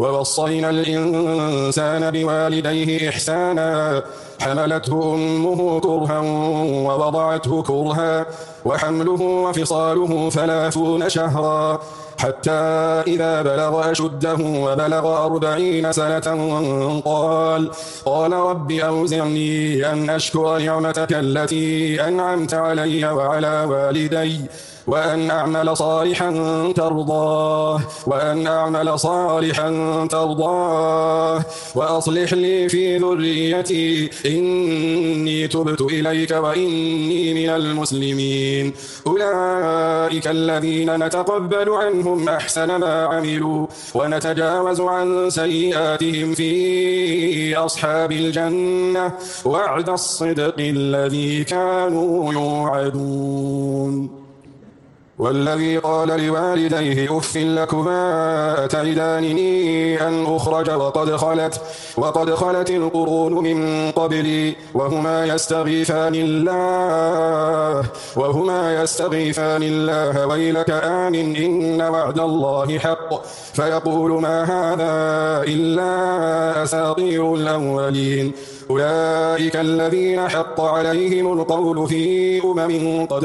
ووصينا الإنسان بوالديه إحسانا حملته أمه كرها ووضعته كرها وحمله وفصاله 30 شهرا حتى إذا بلغ أشده وبلغ 40 سنة قال رب أوزعني أن أشكر نعمتك التي أنعمت علي وعلى والدي وأن أعمل صالحا ترضاه وأصلح لي في ذريتي إني تبت إليك وإني من المسلمين. أولئك الذين نتقبل عنهم أحسن ما عملوا ونتجاوز عن سيئاتهم في أصحاب الجنة وعد الصدق الذي كانوا يوعدون. والذي قال لوالديه أف لكما أتعدانني أن أخرج وقد خلت القرون من قبلي وهما يستغيثان الله ويلك آمن إن وعد الله حق فيقول ما هذا إلا أساطير الأولين. أولئك الذين حق عليهم القول في قد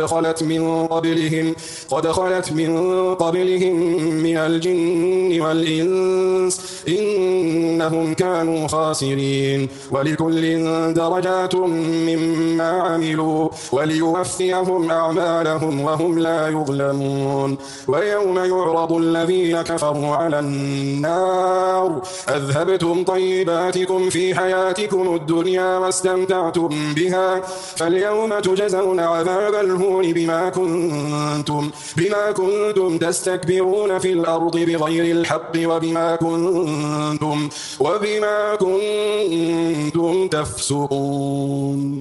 خلت من قبلهم من الجن والإنس إنهم كانوا خاسرين. ولكل درجات مما عملوا وليوفيهم أعمالهم وهم لا يظلمون. ويوم يعرض الذين كفروا على النار أذهبتم طيباتكم في حياتكم الدنيا واستمتعتم بها فاليوم تجزون عذاب الهون بما كنتم تستكبرون في الأرض بغير الحق وبما كنتم تفسقون.